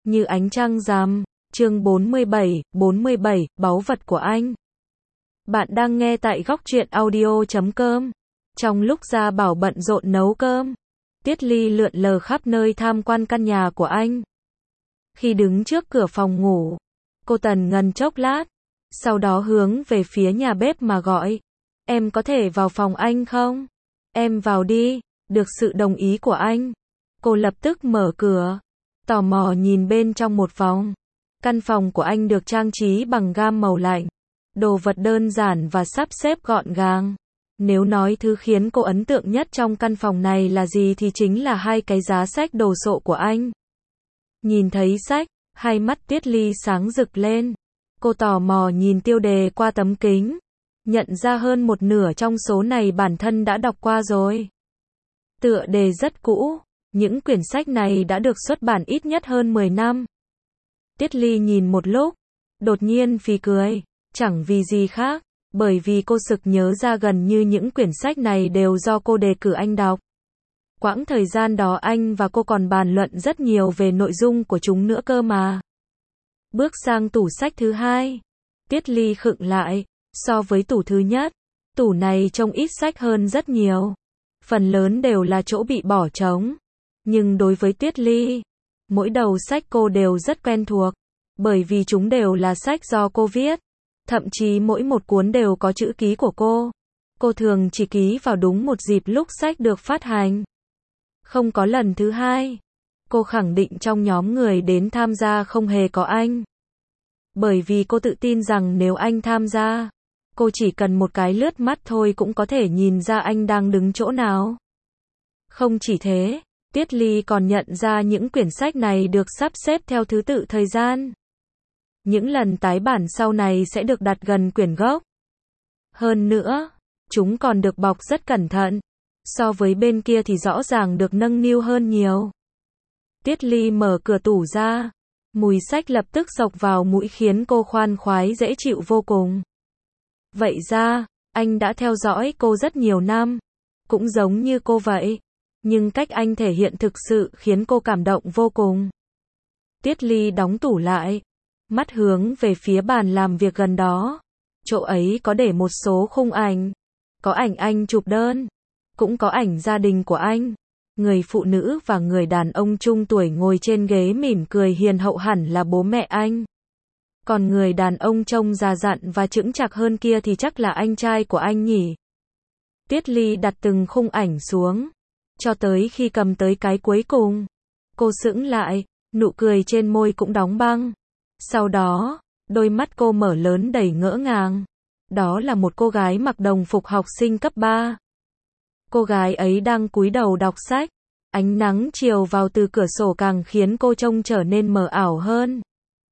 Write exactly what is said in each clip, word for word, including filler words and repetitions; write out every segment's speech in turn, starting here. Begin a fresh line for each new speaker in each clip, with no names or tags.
Như ánh trăng rằm, chương bốn mươi bảy, bốn mươi bảy, báu vật của anh. Bạn đang nghe tại góc truyện audio chấm com. Trong lúc Gia Bảo bận rộn nấu cơm, Tiết Ly lượn lờ khắp nơi tham quan căn nhà của anh. Khi đứng trước cửa phòng ngủ, cô tần ngần chốc lát, sau đó hướng về phía nhà bếp mà gọi. Em có thể vào phòng anh không? Em vào đi, được sự đồng ý của anh. Cô lập tức mở cửa, tò mò nhìn bên trong một vòng. Căn phòng của anh được trang trí bằng gam màu lạnh, đồ vật đơn giản và sắp xếp gọn gàng. Nếu nói thứ khiến cô ấn tượng nhất trong căn phòng này là gì thì chính là hai cái giá sách đồ sộ của anh. Nhìn thấy sách, hai mắt Tiết Ly sáng rực lên. Cô tò mò nhìn tiêu đề qua tấm kính, nhận ra hơn một nửa trong số này bản thân đã đọc qua rồi. Tựa đề rất cũ, những quyển sách này đã được xuất bản ít nhất hơn mười năm. Tiết Ly nhìn một lúc, đột nhiên phì cười, chẳng vì gì khác, bởi vì cô sực nhớ ra gần như những quyển sách này đều do cô đề cử anh đọc. Quãng thời gian đó anh và cô còn bàn luận rất nhiều về nội dung của chúng nữa cơ mà. Bước sang tủ sách thứ hai, Tiết Ly khựng lại, so với tủ thứ nhất, tủ này trông ít sách hơn rất nhiều. Phần lớn đều là chỗ bị bỏ trống. Nhưng đối với Tiết Ly, mỗi đầu sách cô đều rất quen thuộc, bởi vì chúng đều là sách do cô viết. Thậm chí mỗi một cuốn đều có chữ ký của cô. Cô thường chỉ ký vào đúng một dịp lúc sách được phát hành. Không có lần thứ hai. Cô khẳng định trong nhóm người đến tham gia không hề có anh. Bởi vì cô tự tin rằng nếu anh tham gia, cô chỉ cần một cái lướt mắt thôi cũng có thể nhìn ra anh đang đứng chỗ nào. Không chỉ thế, Tiết Ly còn nhận ra những quyển sách này được sắp xếp theo thứ tự thời gian. Những lần tái bản sau này sẽ được đặt gần quyển gốc. Hơn nữa, chúng còn được bọc rất cẩn thận. So với bên kia thì rõ ràng được nâng niu hơn nhiều. Tiết Ly mở cửa tủ ra. Mùi sách lập tức xộc vào mũi khiến cô khoan khoái dễ chịu vô cùng. Vậy ra, anh đã theo dõi cô rất nhiều năm. Cũng giống như cô vậy. Nhưng cách anh thể hiện thực sự khiến cô cảm động vô cùng. Tiết Ly đóng tủ lại, mắt hướng về phía bàn làm việc gần đó. Chỗ ấy có để một số khung ảnh. Có ảnh anh chụp đơn. Cũng có ảnh gia đình của anh. Người phụ nữ và người đàn ông trung tuổi ngồi trên ghế mỉm cười hiền hậu hẳn là bố mẹ anh. Còn người đàn ông trông già dặn và chững chạc hơn kia thì chắc là anh trai của anh nhỉ. Tiết Ly đặt từng khung ảnh xuống, cho tới khi cầm tới cái cuối cùng. Cô sững lại, nụ cười trên môi cũng đóng băng. Sau đó, đôi mắt cô mở lớn đầy ngỡ ngàng. Đó là một cô gái mặc đồng phục học sinh cấp ba. Cô gái ấy đang cúi đầu đọc sách. Ánh nắng chiều vào từ cửa sổ càng khiến cô trông trở nên mờ ảo hơn.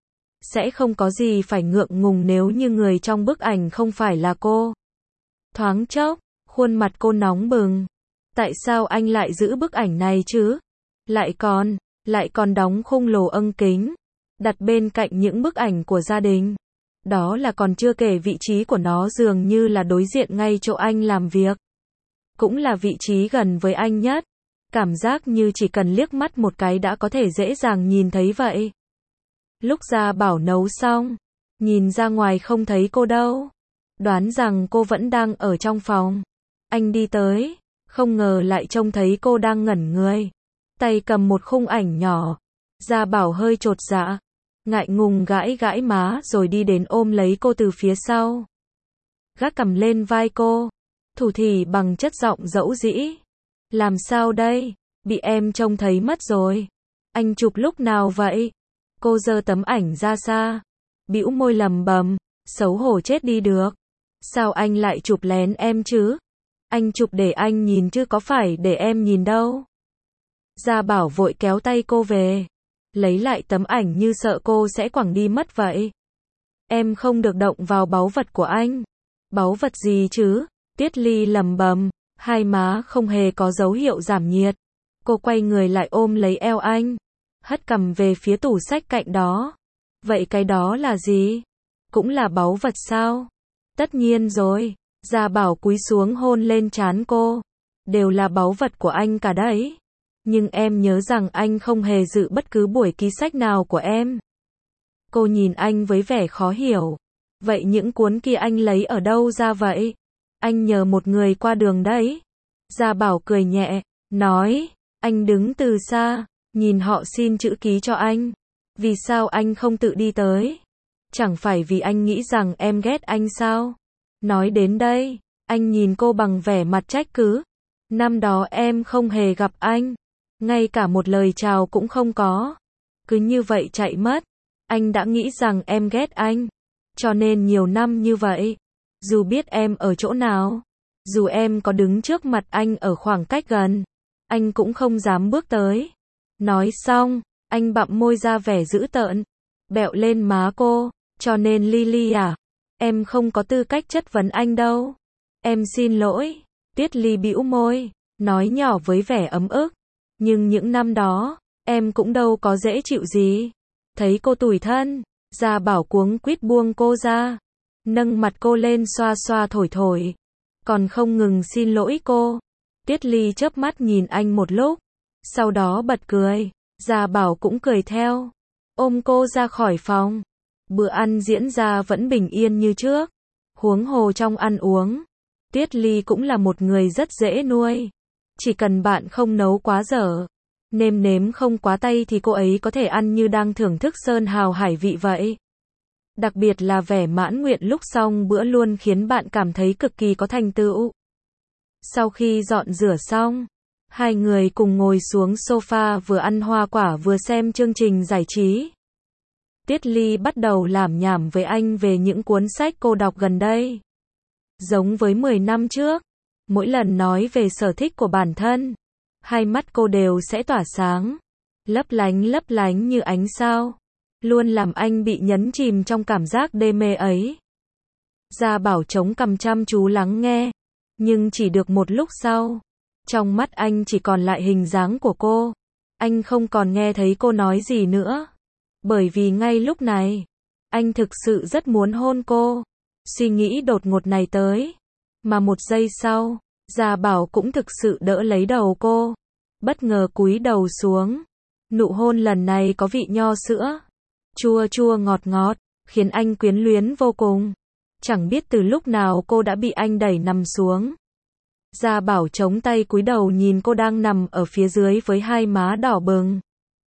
Sẽ không có gì phải ngượng ngùng nếu như người trong bức ảnh không phải là cô. Thoáng chốc, khuôn mặt cô nóng bừng. Tại sao anh lại giữ bức ảnh này chứ? Lại còn, lại còn đóng khung lồ âng kính, đặt bên cạnh những bức ảnh của gia đình. Đó là còn chưa kể vị trí của nó dường như là đối diện ngay chỗ anh làm việc. Cũng là vị trí gần với anh nhất. Cảm giác như chỉ cần liếc mắt một cái đã có thể dễ dàng nhìn thấy vậy. Lúc Gia Bảo nấu xong, nhìn ra ngoài không thấy cô đâu. Đoán rằng cô vẫn đang ở trong phòng. Anh đi tới, không ngờ lại trông thấy cô đang ngẩn người. Tay cầm một khung ảnh nhỏ. Gia Bảo hơi chột dạ, ngại ngùng gãi gãi má rồi đi đến ôm lấy cô từ phía sau. Gác cằm lên vai cô, thủ thỉ bằng chất giọng dẫu dĩ. Làm sao đây? Bị em trông thấy mất rồi. Anh chụp lúc nào vậy? Cô giơ tấm ảnh ra xa, bĩu môi lầm bầm, xấu hổ chết đi được. Sao anh lại chụp lén em chứ? Anh chụp để anh nhìn chứ có phải để em nhìn đâu. Gia Bảo vội kéo tay cô về, lấy lại tấm ảnh như sợ cô sẽ quẳng đi mất vậy. Em không được động vào báu vật của anh. Báu vật gì chứ? Tiết Ly lầm bầm, hai má không hề có dấu hiệu giảm nhiệt. Cô quay người lại ôm lấy eo anh, hất cằm về phía tủ sách cạnh đó. Vậy cái đó là gì? Cũng là báu vật sao? Tất nhiên rồi. Gia Bảo cúi xuống hôn lên trán cô. Đều là báu vật của anh cả đấy. Nhưng em nhớ rằng anh không hề dự bất cứ buổi ký sách nào của em. Cô nhìn anh với vẻ khó hiểu. Vậy những cuốn kia anh lấy ở đâu ra vậy? Anh nhờ một người qua đường đấy. Gia Bảo cười nhẹ, nói, anh đứng từ xa, nhìn họ xin chữ ký cho anh. Vì sao anh không tự đi tới? Chẳng phải vì anh nghĩ rằng em ghét anh sao? Nói đến đây, anh nhìn cô bằng vẻ mặt trách cứ. Năm đó em không hề gặp anh. Ngay cả một lời chào cũng không có. Cứ như vậy chạy mất. Anh đã nghĩ rằng em ghét anh. Cho nên nhiều năm như vậy, dù biết em ở chỗ nào, dù em có đứng trước mặt anh ở khoảng cách gần, anh cũng không dám bước tới. Nói xong, anh bặm môi ra vẻ dữ tợn, bẹo lên má cô. Cho nên Lily à, em không có tư cách chất vấn anh đâu. Em xin lỗi. Tiết Ly bĩu môi, nói nhỏ với vẻ ấm ức. Nhưng những năm đó, em cũng đâu có dễ chịu gì. Thấy cô tủi thân, Gia Bảo cuống quýt buông cô ra, nâng mặt cô lên xoa xoa thổi thổi, còn không ngừng xin lỗi cô. Tiết Ly chớp mắt nhìn anh một lúc, sau đó bật cười. Gia Bảo cũng cười theo, ôm cô ra khỏi phòng. Bữa ăn diễn ra vẫn bình yên như trước. Huống hồ trong ăn uống, Tiết Ly cũng là một người rất dễ nuôi. Chỉ cần bạn không nấu quá dở, nêm nếm không quá tay thì cô ấy có thể ăn như đang thưởng thức sơn hào hải vị vậy. Đặc biệt là vẻ mãn nguyện lúc xong bữa luôn khiến bạn cảm thấy cực kỳ có thành tựu. Sau khi dọn rửa xong, hai người cùng ngồi xuống sofa vừa ăn hoa quả vừa xem chương trình giải trí. Tiết Ly bắt đầu lảm nhảm với anh về những cuốn sách cô đọc gần đây. Giống với mười năm trước, mỗi lần nói về sở thích của bản thân, hai mắt cô đều sẽ tỏa sáng, lấp lánh lấp lánh như ánh sao, luôn làm anh bị nhấn chìm trong cảm giác đê mê ấy. Gia Bảo chống cằm chăm chú lắng nghe, nhưng chỉ được một lúc sau, trong mắt anh chỉ còn lại hình dáng của cô. Anh không còn nghe thấy cô nói gì nữa, bởi vì ngay lúc này, anh thực sự rất muốn hôn cô. Suy nghĩ đột ngột này tới, mà một giây sau, Gia Bảo cũng thực sự đỡ lấy đầu cô, bất ngờ cúi đầu xuống. Nụ hôn lần này có vị nho sữa, chua chua ngọt ngọt, khiến anh quyến luyến vô cùng. Chẳng biết từ lúc nào cô đã bị anh đẩy nằm xuống. Gia Bảo chống tay cúi đầu nhìn cô đang nằm ở phía dưới với hai má đỏ bừng.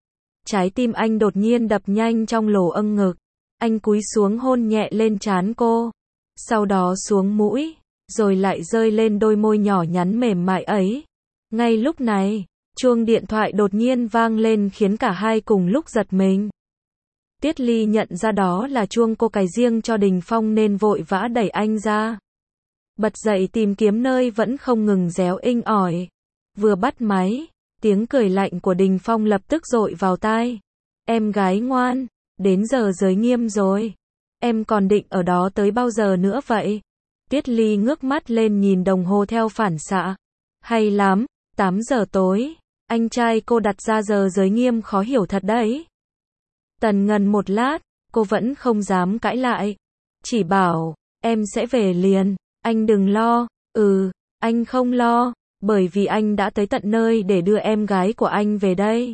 Trái tim anh đột nhiên đập nhanh trong lỗ âng ngực. Anh cúi xuống hôn nhẹ lên trán cô, sau đó xuống mũi, rồi lại rơi lên đôi môi nhỏ nhắn mềm mại ấy. Ngay lúc này, chuông điện thoại đột nhiên vang lên khiến cả hai cùng lúc giật mình. Tiết Ly nhận ra đó là chuông cô cài riêng cho Đình Phong nên vội vã đẩy anh ra. Bật dậy tìm kiếm nơi vẫn không ngừng réo inh ỏi. Vừa bắt máy, tiếng cười lạnh của Đình Phong lập tức dội vào tai. Em gái ngoan, đến giờ giới nghiêm rồi. Em còn định ở đó tới bao giờ nữa vậy? Tiết Ly ngước mắt lên nhìn đồng hồ theo phản xạ. Hay lắm, tám giờ tối. Anh trai cô đặt ra giờ giới nghiêm khó hiểu thật đấy. Tần ngần một lát, cô vẫn không dám cãi lại. Chỉ bảo, em sẽ về liền, anh đừng lo. Ừ, anh không lo, bởi vì anh đã tới tận nơi để đưa em gái của anh về đây.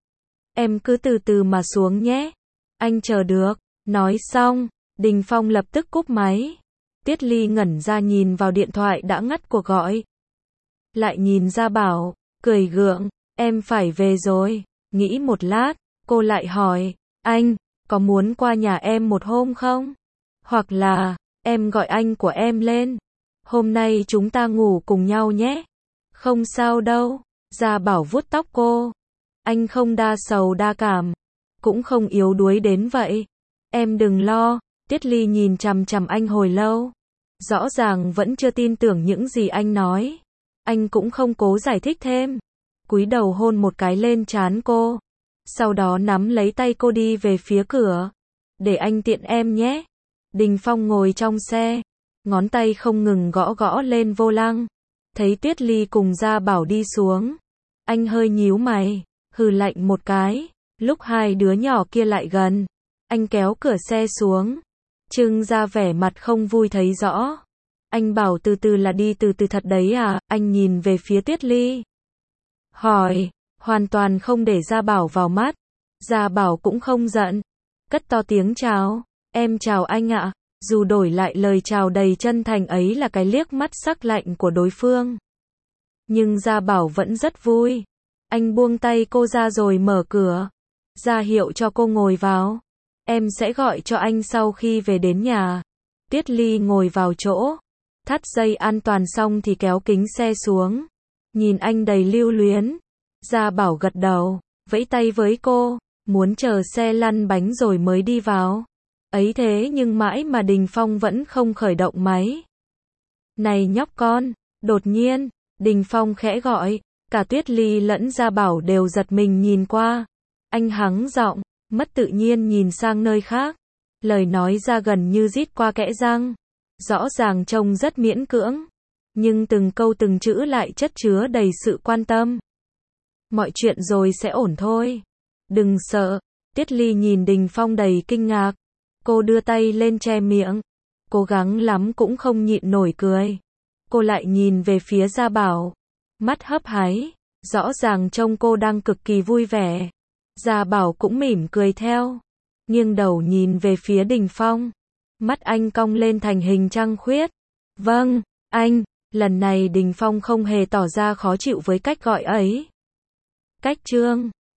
Em cứ từ từ mà xuống nhé. Anh chờ được. Nói xong, Đình Phong lập tức cúp máy. Tiết Ly ngẩn ra nhìn vào điện thoại đã ngắt cuộc gọi. Lại nhìn Gia Bảo, cười gượng, em phải về rồi. Nghĩ một lát, cô lại hỏi, anh, có muốn qua nhà em một hôm không? Hoặc là, em gọi anh của em lên. Hôm nay chúng ta ngủ cùng nhau nhé. Không sao đâu. Gia Bảo vuốt tóc cô. Anh không đa sầu đa cảm, cũng không yếu đuối đến vậy. Em đừng lo. Tiết Ly nhìn chằm chằm anh hồi lâu. Rõ ràng vẫn chưa tin tưởng những gì anh nói. Anh cũng không cố giải thích thêm. Cúi đầu hôn một cái lên trán cô. Sau đó nắm lấy tay cô đi về phía cửa. Để anh tiện em nhé. Đình Phong ngồi trong xe, ngón tay không ngừng gõ gõ lên vô lăng. Thấy Tiết Ly cùng Gia Bảo đi xuống, anh hơi nhíu mày, hừ lạnh một cái. Lúc hai đứa nhỏ kia lại gần, anh kéo cửa xe xuống, trưng ra vẻ mặt không vui thấy rõ. Anh bảo từ từ là đi từ từ thật đấy à? Anh nhìn về phía Tiết Ly, hỏi, hoàn toàn không để Gia Bảo vào mắt. Gia Bảo cũng không giận, cất to tiếng chào, em chào anh ạ, dù đổi lại lời chào đầy chân thành ấy là cái liếc mắt sắc lạnh của đối phương. Nhưng Gia Bảo vẫn rất vui. Anh buông tay cô ra rồi mở cửa, ra hiệu cho cô ngồi vào. Em sẽ gọi cho anh sau khi về đến nhà. Tuyết Ly ngồi vào chỗ, thắt dây an toàn xong thì kéo kính xe xuống. Nhìn anh đầy lưu luyến. Gia Bảo gật đầu, vẫy tay với cô, muốn chờ xe lăn bánh rồi mới đi vào. Ấy thế nhưng mãi mà Đình Phong vẫn không khởi động máy. Này nhóc con, đột nhiên, Đình Phong khẽ gọi, cả Tuyết Ly lẫn Gia Bảo đều giật mình nhìn qua. Anh hắng giọng, mất tự nhiên nhìn sang nơi khác. Lời nói ra gần như rít qua kẽ răng. Rõ ràng trông rất miễn cưỡng, nhưng từng câu từng chữ lại chất chứa đầy sự quan tâm. Mọi chuyện rồi sẽ ổn thôi. Đừng sợ. Tuyết Ly nhìn Đình Phong đầy kinh ngạc. Cô đưa tay lên che miệng. Cố gắng lắm cũng không nhịn nổi cười. Cô lại nhìn về phía Gia Bảo. Mắt hấp háy. Rõ ràng trông cô đang cực kỳ vui vẻ. Gia Bảo cũng mỉm cười theo. Nghiêng đầu nhìn về phía Đình Phong. Mắt anh cong lên thành hình trăng khuyết. Vâng, anh. Lần này Đình Phong không hề tỏ ra khó chịu với cách gọi ấy. Cách Trương.